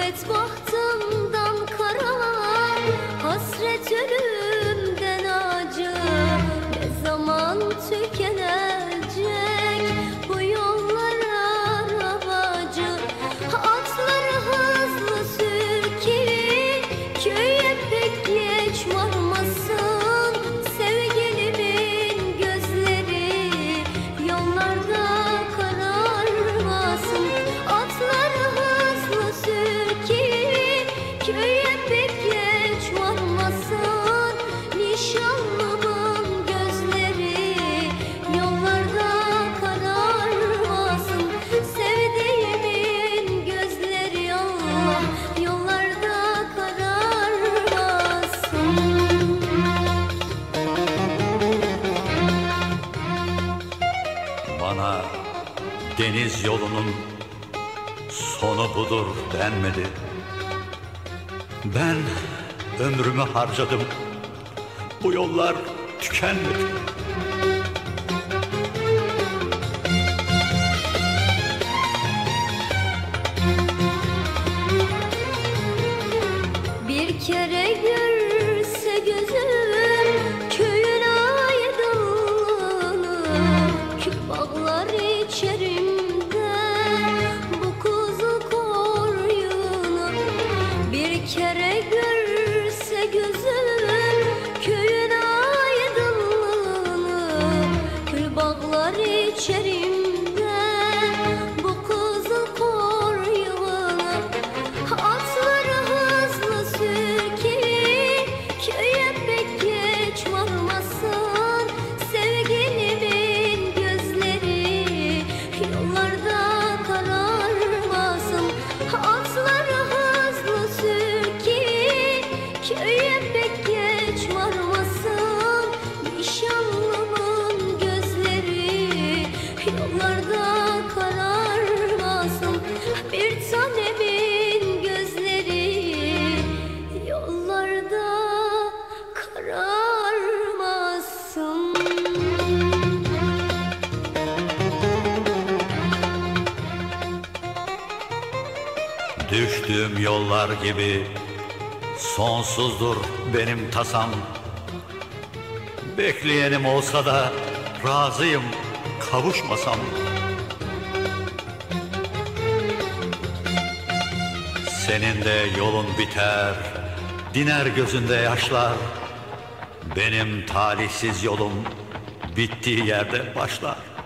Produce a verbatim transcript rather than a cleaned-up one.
Gurbet bahtımdan kara, hasret ölümden acı. Ne zaman tükenecek bu yollar arabacı? Atları hızlı sür ki köye pek geç varmasın. Sevgilimin gözleri yollarda kararmasın. Atları hızlı sür ki köye pek geç varmasın. Nişanlımın gözleri yollarda kararmasın. Sevdiğimin gözleri Allah yollarda kararmasın. Bana deniz yolunun sonu budur denmedi. Ben ömrümü harcadım, bu yollar tükenmedi. Bir kere görse gözüm köyün aydınlığını, kül bağlar içerimde bu kuzu koyunu. Bir kere görse gözüm köyün aydınlığını, kül bağlar içerimde bu kuzu koyunu. Atları hızlı sür ki köye pek geç varmasın. Sevgilimin gözleri yollarda kararmasın. Atları hızlı sür ki köye pek geç varmasın. Nişanlımın gözleri yollarda kararmasın. Bir tanemin gözleri yollarda kararmasın. Düştüğüm yollar gibi sonsuzdur benim tasam. Bekleyenim olsa da razıyım kavuşmasam. Senin de yolun biter, diner gözünde yaşlar. Benim talihsiz yolum bittiği yerde başlar.